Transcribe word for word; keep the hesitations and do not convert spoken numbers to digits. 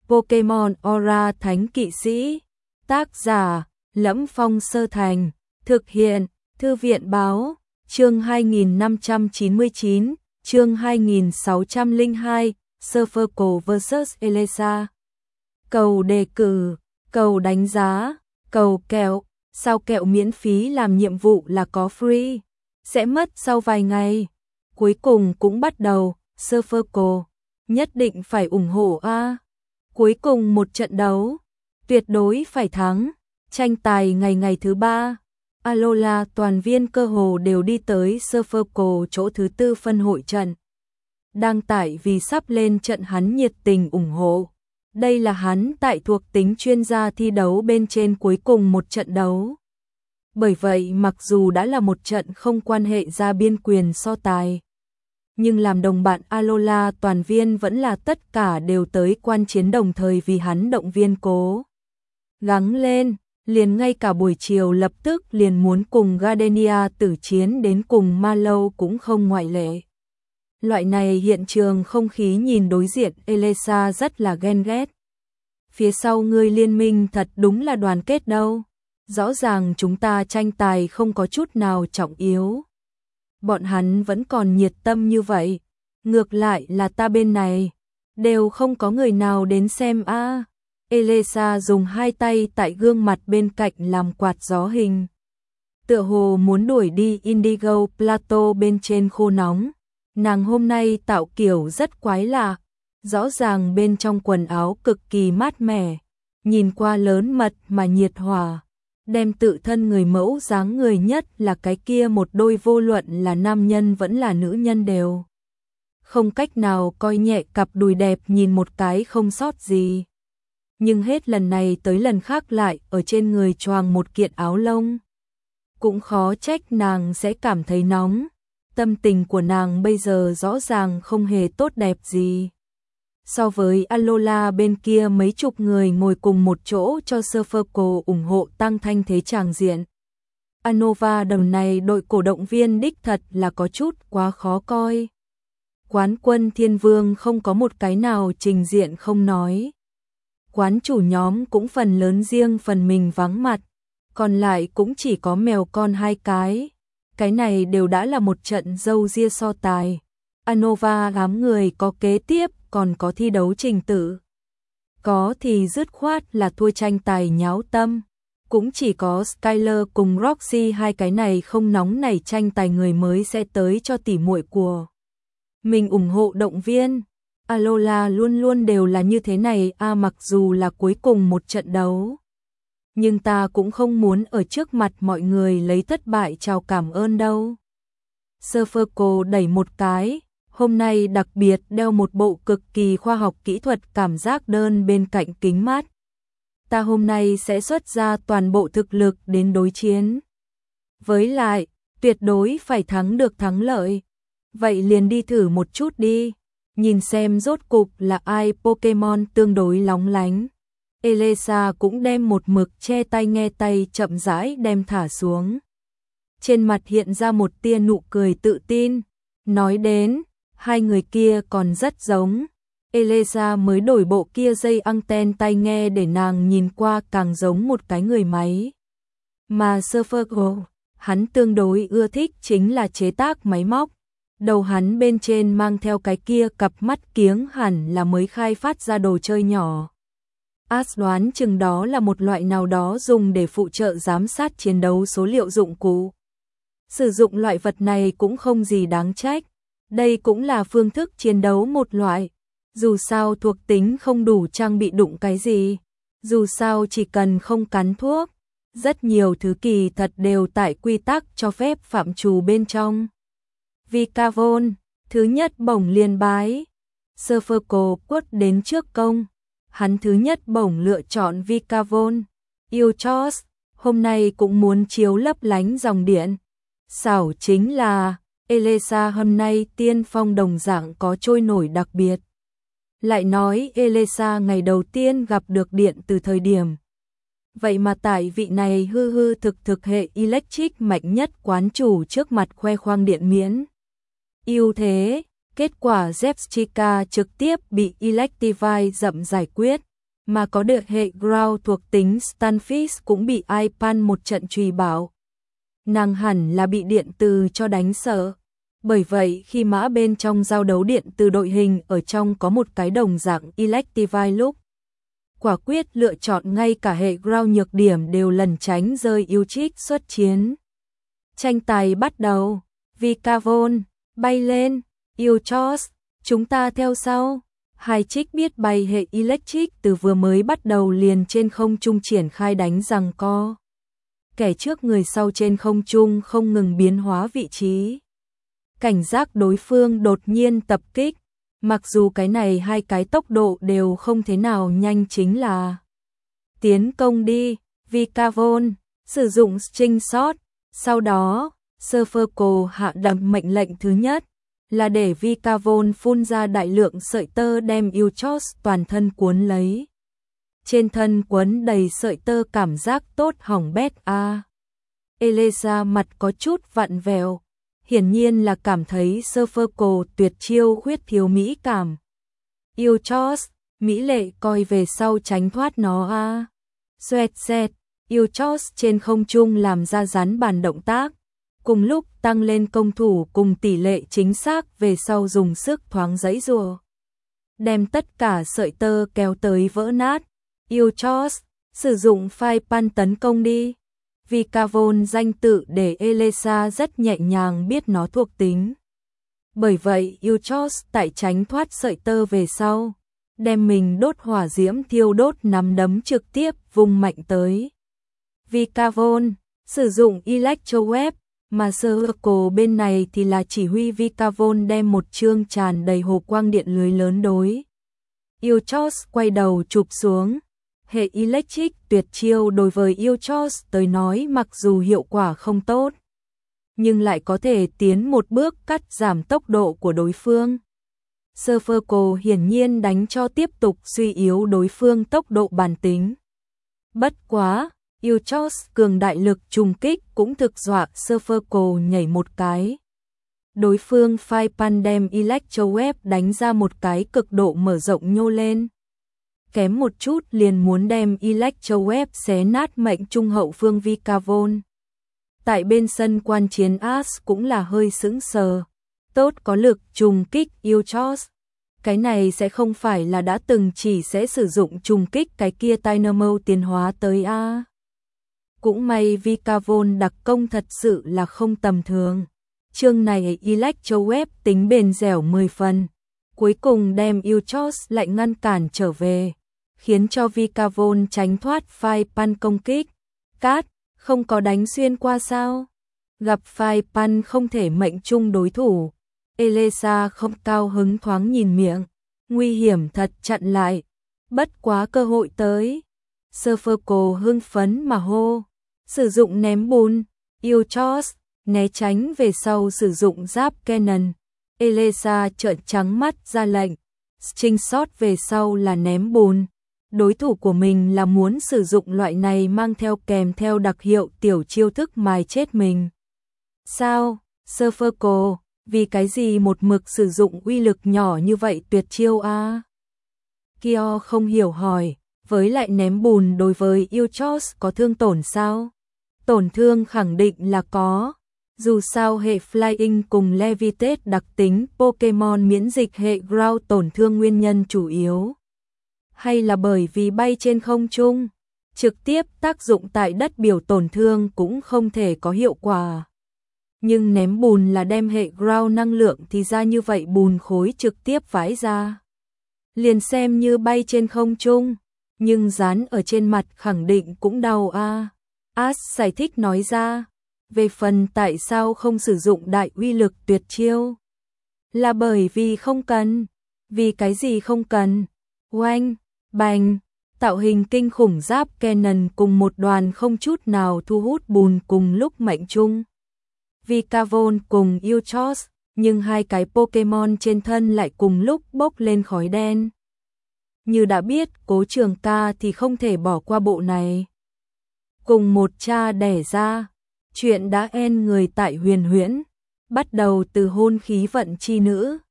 Pokemon Aura Thánh Kỵ Sĩ. Tác giả: Lẫm Phong Sơ Thành. Thực hiện: Thư viện báo. Chương hai nghìn năm trăm chín mươi chín, chương hai nghìn sáu trăm lẻ hai, Surferco versus Elesa. Cầu đề cử, cầu đánh giá, cầu kẹo. Sao kẹo miễn phí làm nhiệm vụ là có free, sẽ mất sau vài ngày. Cuối cùng cũng bắt đầu. Surferco nhất định phải ủng hộ a. Cuối cùng một trận đấu, tuyệt đối phải thắng. Tranh tài ngày ngày thứ ba, Alola toàn viên cơ hồ đều đi tới Surferco chỗ thứ tư phân hội trận. Đang tại vì sắp lên trận hắn nhiệt tình ủng hộ. Đây là hắn tại thuộc tính chuyên gia thi đấu bên trên cuối cùng một trận đấu. Bởi vậy mặc dù đã là một trận không quan hệ ra biên quyền so tài, nhưng làm đồng bạn Alola toàn viên vẫn là tất cả đều tới quan chiến đồng thời vì hắn động viên cố gắng lên, liền ngay cả buổi chiều lập tức liền muốn cùng Gardenia tử chiến đến cùng Mallow cũng không ngoại lệ. Loại này hiện trường không khí nhìn đối diện Elesa rất là ghen ghét. Phía sau ngươi liên minh thật đúng là đoàn kết đâu. Rõ ràng chúng ta tranh tài không có chút nào trọng yếu. Bọn hắn vẫn còn nhiệt tâm như vậy. Ngược lại là ta bên này, đều không có người nào đến xem a. À. Elesa dùng hai tay tại gương mặt bên cạnh làm quạt gió hình. Tựa hồ muốn đuổi đi Indigo Plateau bên trên khô nóng. Nàng hôm nay tạo kiểu rất quái lạ. Rõ ràng bên trong quần áo cực kỳ mát mẻ. Nhìn qua lớn mật mà nhiệt hòa. Đem tự thân người mẫu dáng người nhất là cái kia một đôi vô luận là nam nhân vẫn là nữ nhân đều. Không cách nào coi nhẹ cặp đùi đẹp nhìn một cái không sót gì. Nhưng hết lần này tới lần khác lại ở trên người choàng một kiện áo lông. Cũng khó trách nàng sẽ cảm thấy nóng. Tâm tình của nàng bây giờ rõ ràng không hề tốt đẹp gì. So với Alola bên kia mấy chục người ngồi cùng một chỗ cho Surferco ủng hộ tăng thanh thế tràng diện. Anova đồng này đội cổ động viên đích thật là có chút quá khó coi. Quán quân Thiên Vương không có một cái nào trình diện không nói. Quán chủ nhóm cũng phần lớn riêng phần mình vắng mặt, còn lại cũng chỉ có mèo con hai cái. Cái này đều đã là một trận dâu ria so tài. Anova đám người có kế tiếp, còn có thi đấu trình tự. Có thì dứt khoát là thua tranh tài nháo tâm. Cũng chỉ có Skyler cùng Roxy hai cái này không nóng nảy tranh tài người mới sẽ tới cho tỉ muội của mình ủng hộ động viên. Alola luôn luôn đều là như thế này a à, mặc dù là cuối cùng một trận đấu. Nhưng ta cũng không muốn ở trước mặt mọi người lấy thất bại chào cảm ơn đâu. Surferco đẩy một cái. Hôm nay đặc biệt đeo một bộ cực kỳ khoa học kỹ thuật cảm giác đơn bên cạnh kính mát. Ta hôm nay sẽ xuất ra toàn bộ thực lực đến đối chiến. Với lại, tuyệt đối phải thắng được thắng lợi. Vậy liền đi thử một chút đi. Nhìn xem rốt cục là ai Pokemon tương đối lóng lánh. Elesa cũng đem một mực che tai nghe tay chậm rãi đem thả xuống. Trên mặt hiện ra một tia nụ cười tự tin. Nói đến, hai người kia còn rất giống. Elesa mới đổi bộ kia dây anten tai nghe để nàng nhìn qua càng giống một cái người máy. Mà Surferco, hắn tương đối ưa thích chính là chế tác máy móc. Đầu hắn bên trên mang theo cái kia cặp mắt kiếng hẳn là mới khai phát ra đồ chơi nhỏ. Ash đoán chừng đó là một loại nào đó dùng để phụ trợ giám sát chiến đấu số liệu dụng cụ. Sử dụng loại vật này cũng không gì đáng trách. Đây cũng là phương thức chiến đấu một loại. Dù sao thuộc tính không đủ trang bị đụng cái gì. Dù sao chỉ cần không cắn thuốc. Rất nhiều thứ kỳ thật đều tại quy tắc cho phép phạm trù bên trong. Vikavon, thứ nhất bổng liền bái. Surferco quất đến trước công. Hắn thứ nhất bổng lựa chọn Vikavon. Ilchos, hôm nay cũng muốn chiếu lấp lánh dòng điện. Xảo chính là Elesa hôm nay tiên phong đồng dạng có trôi nổi đặc biệt. Lại nói Elesa ngày đầu tiên gặp được điện từ thời điểm. Vậy mà tại vị này hư hư thực thực hệ electric mạnh nhất quán chủ trước mặt khoe khoang điện miễn. Ưu thế, kết quả Zepchika trực tiếp bị Electivire dậm giải quyết. mà có được hệ ground thuộc tính Stunfisk cũng bị Ipan một trận trùy bảo. Nàng hẳn là bị điện từ cho đánh sợ. Bởi vậy khi mã bên trong giao đấu điện từ đội hình ở trong có một cái đồng dạng Electivire lúc quả quyết lựa chọn ngay cả hệ ground nhược điểm đều lần tránh rơi yêu trích xuất chiến. Tranh tài bắt đầu, Vikavon bay lên, Euchos, chúng ta theo sau. Hai trích biết bay hệ Electric từ vừa mới bắt đầu liền trên không trung triển khai đánh giằng co. Kẻ trước người sau trên không trung không ngừng biến hóa vị trí. Cảnh giác đối phương đột nhiên tập kích, mặc dù cái này hai cái tốc độ đều không thế nào nhanh chính là tiến công đi, Vikavon, sử dụng string shot, sau đó, Surferco hạ đặt mệnh lệnh thứ nhất, là để Vikavon phun ra đại lượng sợi tơ đem Euchos toàn thân cuốn lấy. Trên thân quấn đầy sợi tơ cảm giác tốt hỏng bét a. À. Elesa mặt có chút vặn vẹo, hiển nhiên là cảm thấy Surferco tuyệt chiêu khuyết thiếu mỹ cảm. Euchos, mỹ lệ coi về sau tránh thoát nó a. À. Xoẹt xẹt, Euchos trên không trung làm ra rắn bàn động tác, cùng lúc tăng lên công thủ cùng tỷ lệ chính xác về sau dùng sức thoáng giãy giụa, đem tất cả sợi tơ kéo tới vỡ nát. Euchos, sử dụng phai pan tấn công đi. Vikavon danh tự để Elesa rất nhẹ nhàng biết nó thuộc tính. Bởi vậy Euchos tại tránh thoát sợi tơ về sau, đem mình đốt hỏa diễm thiêu đốt nắm đấm trực tiếp vùng mạnh tới. Vikavon, sử dụng Electroweb, mà Surferco bên này thì là chỉ huy Vikavon đem một chương tràn đầy hồ quang điện lưới lớn đối. Euchos quay đầu chụp xuống. Hệ Electric tuyệt chiêu đối với Euchos tới nói mặc dù hiệu quả không tốt, nhưng lại có thể tiến một bước cắt giảm tốc độ của đối phương. Surferco hiển nhiên đánh cho tiếp tục suy yếu đối phương tốc độ bản tính. Bất quá, Euchos cường đại lực trùng kích cũng thực dọa Surferco nhảy một cái. Đối phương phai pan đem Electroweb đánh ra một cái cực độ mở rộng nhô lên. Kém một chút liền muốn đem Electroweb xé nát mệnh trung hậu phương Vikavon. Tại bên sân quan chiến As cũng là hơi sững sờ. Tốt có lực trùng kích Euchos. Cái này sẽ không phải là đã từng chỉ sẽ sử dụng trùng kích cái kia Dynamo tiến hóa tới A. Cũng may Vikavon đặc công thật sự là không tầm thường. Chương này Electroweb tính bền dẻo mười phần. Cuối cùng đem Euchos lại ngăn cản trở về, khiến cho Vikavon tránh thoát phai pan công kích. Cát, không có đánh xuyên qua sao? Gặp phai pan không thể mệnh chung đối thủ. Elesa không cao hứng thoáng nhìn miệng. Nguy hiểm thật chặn lại. Bất quá cơ hội tới. Surferco hưng phấn mà hô. Sử dụng ném bùn. Euchos, né tránh về sau sử dụng giáp cannon. Elesa trợn trắng mắt ra lệnh. String shot về sau là ném bùn. Đối thủ của mình là muốn sử dụng loại này mang theo kèm theo đặc hiệu tiểu chiêu thức mài chết mình. Sao, Surferco, vì cái gì một mực sử dụng uy lực nhỏ như vậy tuyệt chiêu a? À? Kyo không hiểu hỏi, với lại ném bùn đối với Euchos có thương tổn sao? Tổn thương khẳng định là có. Dù sao hệ Flying cùng Levitate đặc tính Pokemon miễn dịch hệ Ground tổn thương nguyên nhân chủ yếu. Hay là bởi vì bay trên không trung, trực tiếp tác dụng tại đất biểu tổn thương cũng không thể có hiệu quả. Nhưng ném bùn là đem hệ Ground năng lượng thì ra như vậy bùn khối trực tiếp vãi ra. Liền xem như bay trên không trung, nhưng dán ở trên mặt khẳng định cũng đau a. À. As giải thích nói ra. Về phần tại sao không sử dụng đại uy lực tuyệt chiêu? Là bởi vì không cần. Vì cái gì không cần? Oanh, bành, tạo hình kinh khủng giáp cannon cùng một đoàn không chút nào thu hút bùn cùng lúc mệnh chung. Vikavon cùng Euchos, nhưng hai cái Pokemon trên thân lại cùng lúc bốc lên khói đen. Như đã biết, Cố Trường Ca thì không thể bỏ qua bộ này. Cùng một cha đẻ ra. Chuyện đã en người tại huyền huyễn, bắt đầu từ hôn khí vận chi nữ,